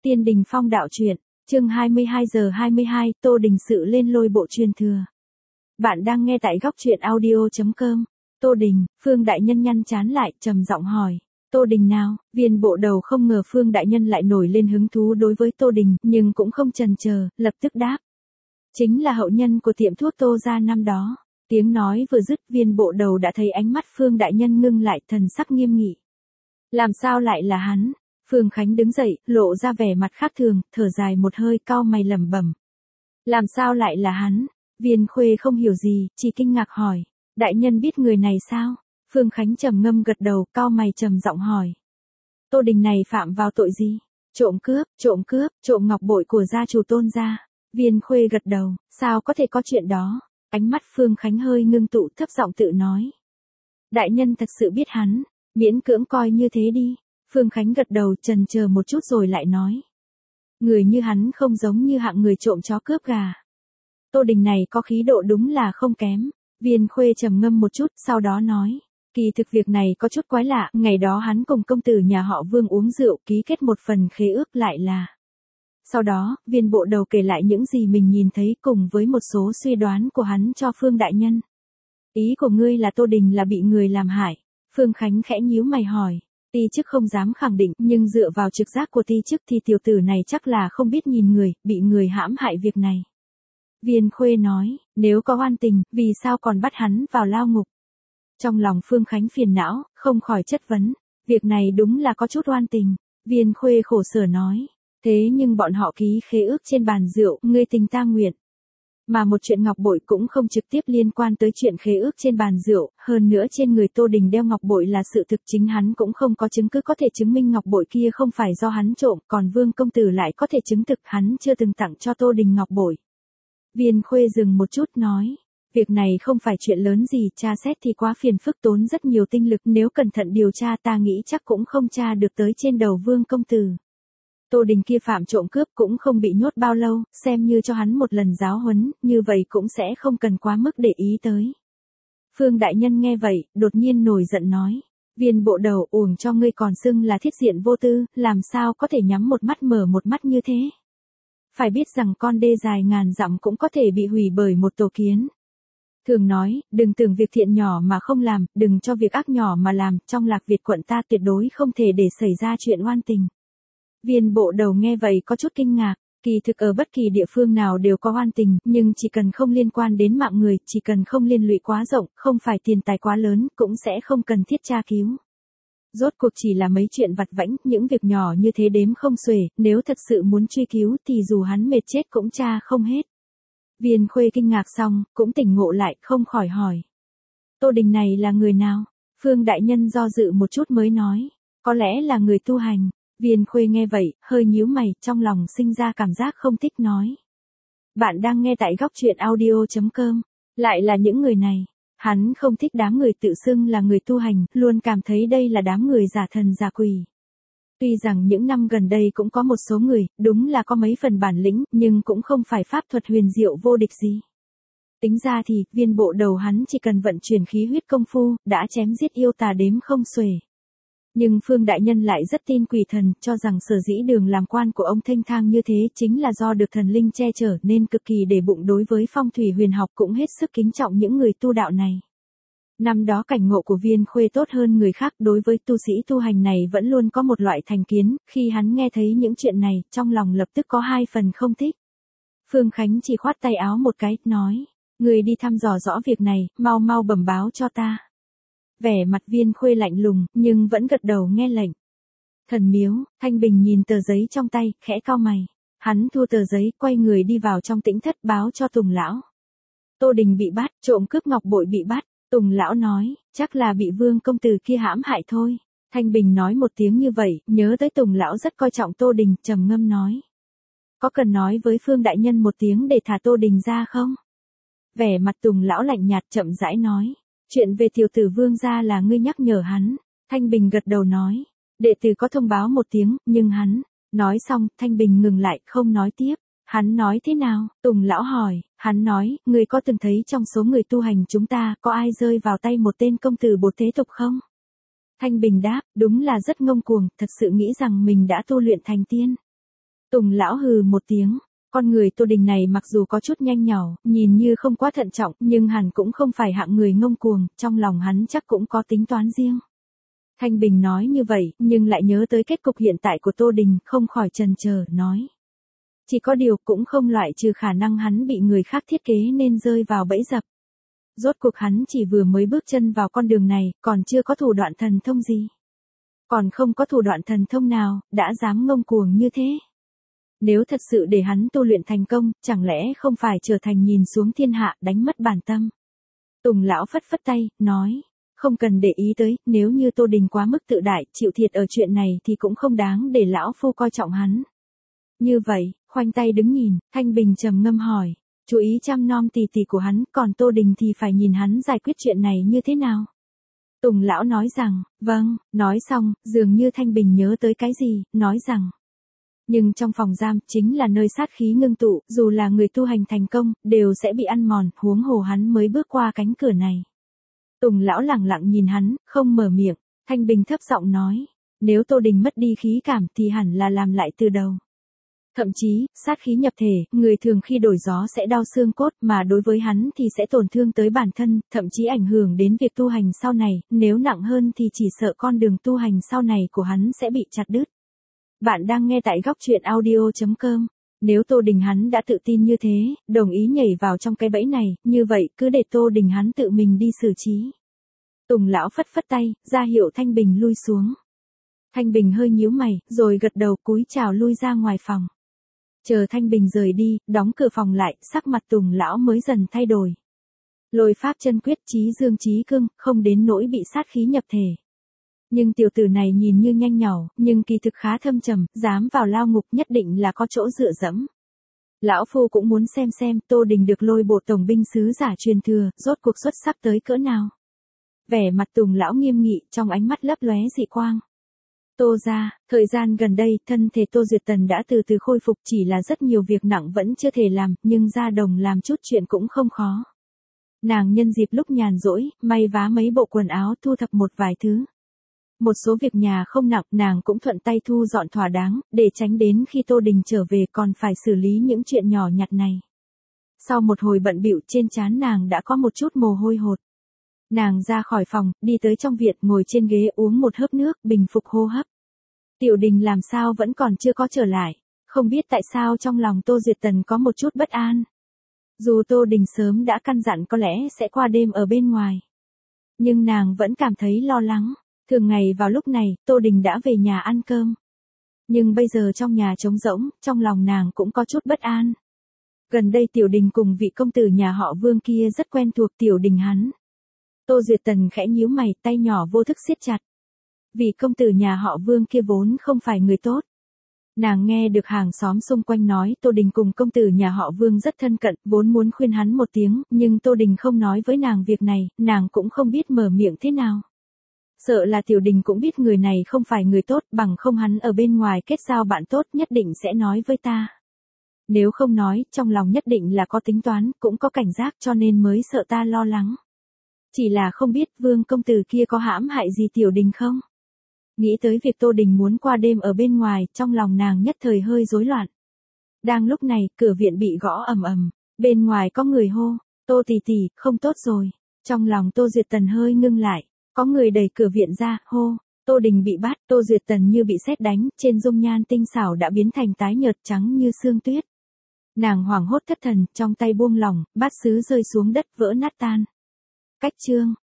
Tiên Đình Phong đạo truyện, chương 22:22, Tô Đình sự lên lôi bộ truyền thừa. Bạn đang nghe tại góc truyện audio.com. Tô Đình, Phương đại nhân nhăn trán lại, trầm giọng hỏi. Tô Đình nào? Viên bộ đầu không ngờ Phương đại nhân lại nổi lên hứng thú đối với Tô Đình, nhưng cũng không chần chờ, lập tức đáp. Chính là hậu nhân của tiệm thuốc Tô gia năm đó. Tiếng nói vừa dứt, viên bộ đầu đã thấy ánh mắt Phương đại nhân ngưng lại, thần sắc nghiêm nghị. Làm sao lại là hắn? Phương Khánh đứng dậy, lộ ra vẻ mặt khác thường, thở dài một hơi, cau mày lẩm bẩm. Làm sao lại là hắn? Viên Khuê không hiểu gì, chỉ kinh ngạc hỏi. Đại nhân biết người này sao? Phương Khánh trầm ngâm gật đầu, cau mày trầm giọng hỏi. Tô Đình này phạm vào tội gì? Trộm cướp, trộm ngọc bội của gia chủ Tôn gia. Viên Khuê gật đầu, sao có thể có chuyện đó? Ánh mắt Phương Khánh hơi ngưng tụ, thấp giọng tự nói. Đại nhân thật sự biết hắn, miễn cưỡng coi như thế đi. Phương Khánh gật đầu, chần chờ một chút rồi lại nói. Người như hắn không giống như hạng người trộm chó cướp gà. Tô Đình này có khí độ đúng là không kém. Viên Khuê trầm ngâm một chút, sau đó nói. Kỳ thực việc này có chút quái lạ, ngày đó hắn cùng công tử nhà họ Vương uống rượu, ký kết một phần khế ước lại là. Sau đó, viên bộ đầu kể lại những gì mình nhìn thấy cùng với một số suy đoán của hắn cho Phương đại nhân. Ý của ngươi là Tô Đình là bị người làm hại. Phương Khánh khẽ nhíu mày hỏi. Ti chức không dám khẳng định, nhưng dựa vào trực giác của ti chức thì tiểu tử này chắc là không biết nhìn người, bị người hãm hại việc này. Viên Khuê nói, nếu có oan tình, vì sao còn bắt hắn vào lao ngục? Trong lòng Phương Khánh phiền não, không khỏi chất vấn. Việc này đúng là có chút oan tình. Viên Khuê khổ sở nói. Thế nhưng bọn họ ký khế ước trên bàn rượu, ngươi tình ta nguyện. Mà một chuyện ngọc bội cũng không trực tiếp liên quan tới chuyện khế ước trên bàn rượu, hơn nữa trên người Tô Đình đeo ngọc bội là sự thực, chính hắn cũng không có chứng cứ có thể chứng minh ngọc bội kia không phải do hắn trộm, còn Vương công tử lại có thể chứng thực hắn chưa từng tặng cho Tô Đình ngọc bội. Viên Khuê dừng một chút nói, việc này không phải chuyện lớn gì, tra xét thì quá phiền phức, tốn rất nhiều tinh lực, nếu cẩn thận điều tra ta nghĩ chắc cũng không tra được tới trên đầu Vương công tử. Tô Đình kia phạm trộm cướp cũng không bị nhốt bao lâu, xem như cho hắn một lần giáo huấn, như vậy cũng sẽ không cần quá mức để ý tới. Phương đại nhân nghe vậy, đột nhiên nổi giận nói. Viên bộ đầu, uổng cho ngươi còn xưng là thiết diện vô tư, làm sao có thể nhắm một mắt mở một mắt như thế? Phải biết rằng con đê dài ngàn dặm cũng có thể bị hủy bởi một tổ kiến. Thường nói, đừng tưởng việc thiện nhỏ mà không làm, đừng cho việc ác nhỏ mà làm, trong Lạc Việt quận ta tuyệt đối không thể để xảy ra chuyện oan tình. Viên bộ đầu nghe vậy có chút kinh ngạc, kỳ thực ở bất kỳ địa phương nào đều có oan tình, nhưng chỉ cần không liên quan đến mạng người, chỉ cần không liên lụy quá rộng, không phải tiền tài quá lớn, cũng sẽ không cần thiết tra cứu. Rốt cuộc chỉ là mấy chuyện vặt vãnh, những việc nhỏ như thế đếm không xuể, nếu thật sự muốn truy cứu thì dù hắn mệt chết cũng tra không hết. Viên Khuê kinh ngạc xong, cũng tỉnh ngộ lại, không khỏi hỏi. Tô Đình này là người nào? Phương đại nhân do dự một chút mới nói, có lẽ là người tu hành. Viên Khuê nghe vậy, hơi nhíu mày, trong lòng sinh ra cảm giác không thích nói. Bạn đang nghe tại góc truyện audio.com, lại là những người này. Hắn không thích đám người tự xưng là người tu hành, luôn cảm thấy đây là đám người giả thần giả quỷ. Tuy rằng những năm gần đây cũng có một số người, đúng là có mấy phần bản lĩnh, nhưng cũng không phải pháp thuật huyền diệu vô địch gì. Tính ra thì, viên bộ đầu hắn chỉ cần vận chuyển khí huyết công phu, đã chém giết yêu tà đếm không xuể. Nhưng Phương đại nhân lại rất tin quỷ thần, cho rằng sở dĩ đường làm quan của ông thênh thang như thế chính là do được thần linh che chở, nên cực kỳ để bụng, đối với phong thủy huyền học cũng hết sức kính trọng những người tu đạo này. Năm đó cảnh ngộ của Viên Khuê tốt hơn người khác, đối với tu sĩ tu hành này vẫn luôn có một loại thành kiến, khi hắn nghe thấy những chuyện này, trong lòng lập tức có hai phần không thích. Phương Khánh chỉ khoát tay áo một cái, nói, người đi thăm dò rõ việc này, mau mau bẩm báo cho ta. Vẻ mặt Viên Khuê lạnh lùng, nhưng vẫn gật đầu nghe lệnh. Thần miếu, Thanh Bình nhìn tờ giấy trong tay, khẽ cau mày. Hắn thua tờ giấy, quay người đi vào trong tĩnh thất báo cho Tùng lão. Tô Đình bị bắt, trộm cướp ngọc bội bị bắt. Tùng lão nói, chắc là bị Vương công tử kia hãm hại thôi. Thanh Bình nói một tiếng như vậy, nhớ tới Tùng lão rất coi trọng Tô Đình, trầm ngâm nói. Có cần nói với Phương đại nhân một tiếng để thả Tô Đình ra không? Vẻ mặt Tùng lão lạnh nhạt, chậm rãi nói. Chuyện về tiểu tử Vương gia là ngươi nhắc nhở hắn. Thanh Bình gật đầu nói. Đệ tử có thông báo một tiếng, nhưng hắn. Nói xong, Thanh Bình ngừng lại, không nói tiếp. Hắn nói thế nào? Tùng lão hỏi. Hắn nói, ngươi có từng thấy trong số người tu hành chúng ta, có ai rơi vào tay một tên công tử bột thế tục không? Thanh Bình đáp, đúng là rất ngông cuồng, thật sự nghĩ rằng mình đã tu luyện thành tiên. Tùng lão hừ một tiếng. Con người Tô Đình này mặc dù có chút nhanh nhỏ, nhìn như không quá thận trọng, nhưng hẳn cũng không phải hạng người ngông cuồng, trong lòng hắn chắc cũng có tính toán riêng. Thanh Bình nói như vậy, nhưng lại nhớ tới kết cục hiện tại của Tô Đình, không khỏi chần chờ, nói. Chỉ có điều cũng không loại trừ khả năng hắn bị người khác thiết kế nên rơi vào bẫy dập. Rốt cuộc hắn chỉ vừa mới bước chân vào con đường này, còn chưa có thủ đoạn thần thông gì. Còn không có thủ đoạn thần thông nào, đã dám ngông cuồng như thế. Nếu thật sự để hắn tu luyện thành công, chẳng lẽ không phải trở thành nhìn xuống thiên hạ, đánh mất bản tâm. Tùng lão phất phất tay, nói. Không cần để ý tới, nếu như Tô Đình quá mức tự đại, chịu thiệt ở chuyện này thì cũng không đáng để lão phu coi trọng hắn. Như vậy, khoanh tay đứng nhìn, Thanh Bình trầm ngâm hỏi. Chú ý chăm nom tỉ tỉ của hắn, còn Tô Đình thì phải nhìn hắn giải quyết chuyện này như thế nào. Tùng lão nói rằng, vâng, nói xong, dường như Thanh Bình nhớ tới cái gì, nói rằng. Nhưng trong phòng giam, chính là nơi sát khí ngưng tụ, dù là người tu hành thành công, đều sẽ bị ăn mòn, huống hồ hắn mới bước qua cánh cửa này. Tùng lão lẳng lặng nhìn hắn, không mở miệng, Thanh Bình thấp giọng nói, nếu Tô Đình mất đi khí cảm thì hẳn là làm lại từ đầu. Thậm chí, sát khí nhập thể, người thường khi đổi gió sẽ đau xương cốt, mà đối với hắn thì sẽ tổn thương tới bản thân, thậm chí ảnh hưởng đến việc tu hành sau này, nếu nặng hơn thì chỉ sợ con đường tu hành sau này của hắn sẽ bị chặt đứt. Bạn đang nghe tại góc truyện audio.com. Nếu Tô Đình hắn đã tự tin như thế, đồng ý nhảy vào trong cái bẫy này, như vậy cứ để Tô Đình hắn tự mình đi xử trí. Tùng lão phất phất tay, ra hiệu Thanh Bình lui xuống. Thanh Bình hơi nhíu mày, rồi gật đầu cúi chào lui ra ngoài phòng. Chờ Thanh Bình rời đi, đóng cửa phòng lại, sắc mặt Tùng lão mới dần thay đổi. Lôi pháp chân quyết trí dương trí cương, không đến nỗi bị sát khí nhập thể. Nhưng tiểu tử này nhìn như nhanh nhỏ, nhưng kỳ thực khá thâm trầm, dám vào lao ngục nhất định là có chỗ dựa dẫm. Lão phu cũng muốn xem Tô Đình được lôi bộ tổng binh sứ giả truyền thừa, rốt cuộc xuất sắc tới cỡ nào. Vẻ mặt Tùng lão nghiêm nghị, trong ánh mắt lấp lóe dị quang. Tô gia, thời gian gần đây, thân thể Tô Duyệt Tần đã từ từ khôi phục, chỉ là rất nhiều việc nặng vẫn chưa thể làm, nhưng ra đồng làm chút chuyện cũng không khó. Nàng nhân dịp lúc nhàn rỗi, may vá mấy bộ quần áo, thu thập một vài thứ. Một số việc nhà không nặng, nàng cũng thuận tay thu dọn thỏa đáng, để tránh đến khi Tô Đình trở về còn phải xử lý những chuyện nhỏ nhặt này. Sau một hồi bận bịu, trên trán nàng đã có một chút mồ hôi hột. Nàng ra khỏi phòng, đi tới trong viện, ngồi trên ghế uống một hớp nước, bình phục hô hấp. Tiểu Đình làm sao vẫn còn chưa có trở lại, không biết tại sao trong lòng Tô Duyệt Tần có một chút bất an. Dù Tô Đình sớm đã căn dặn có lẽ sẽ qua đêm ở bên ngoài, nhưng nàng vẫn cảm thấy lo lắng. Thường ngày vào lúc này, Tô Đình đã về nhà ăn cơm. Nhưng bây giờ trong nhà trống rỗng, trong lòng nàng cũng có chút bất an. Gần đây Tiểu Đình cùng vị công tử nhà họ Vương kia rất quen thuộc Tiểu Đình hắn. Tô Duyệt Tần khẽ nhíu mày, tay nhỏ vô thức siết chặt. Vị công tử nhà họ Vương kia vốn không phải người tốt. Nàng nghe được hàng xóm xung quanh nói Tô Đình cùng công tử nhà họ Vương rất thân cận, vốn muốn khuyên hắn một tiếng, nhưng Tô Đình không nói với nàng việc này, nàng cũng không biết mở miệng thế nào. Sợ là Tiểu Đình cũng biết người này không phải người tốt, bằng không hắn ở bên ngoài kết giao bạn tốt nhất định sẽ nói với ta. Nếu không nói, trong lòng nhất định là có tính toán, cũng có cảnh giác cho nên mới sợ ta lo lắng. Chỉ là không biết Vương công tử kia có hãm hại gì Tiểu Đình không? Nghĩ tới việc Tô Đình muốn qua đêm ở bên ngoài, trong lòng nàng nhất thời hơi rối loạn. Đang lúc này, cửa viện bị gõ ầm ầm, bên ngoài có người hô, Tô tỷ tỷ, không tốt rồi. Trong lòng Tô Duyệt Tần hơi ngưng lại. Có người đẩy cửa viện ra, hô, Tô Đình bị bắt, Tô Duyệt Tần như bị sét đánh, trên dung nhan tinh xảo đã biến thành tái nhợt trắng như sương tuyết. Nàng hoảng hốt thất thần, trong tay buông lỏng, bát sứ rơi xuống đất vỡ nát tan. Cách chương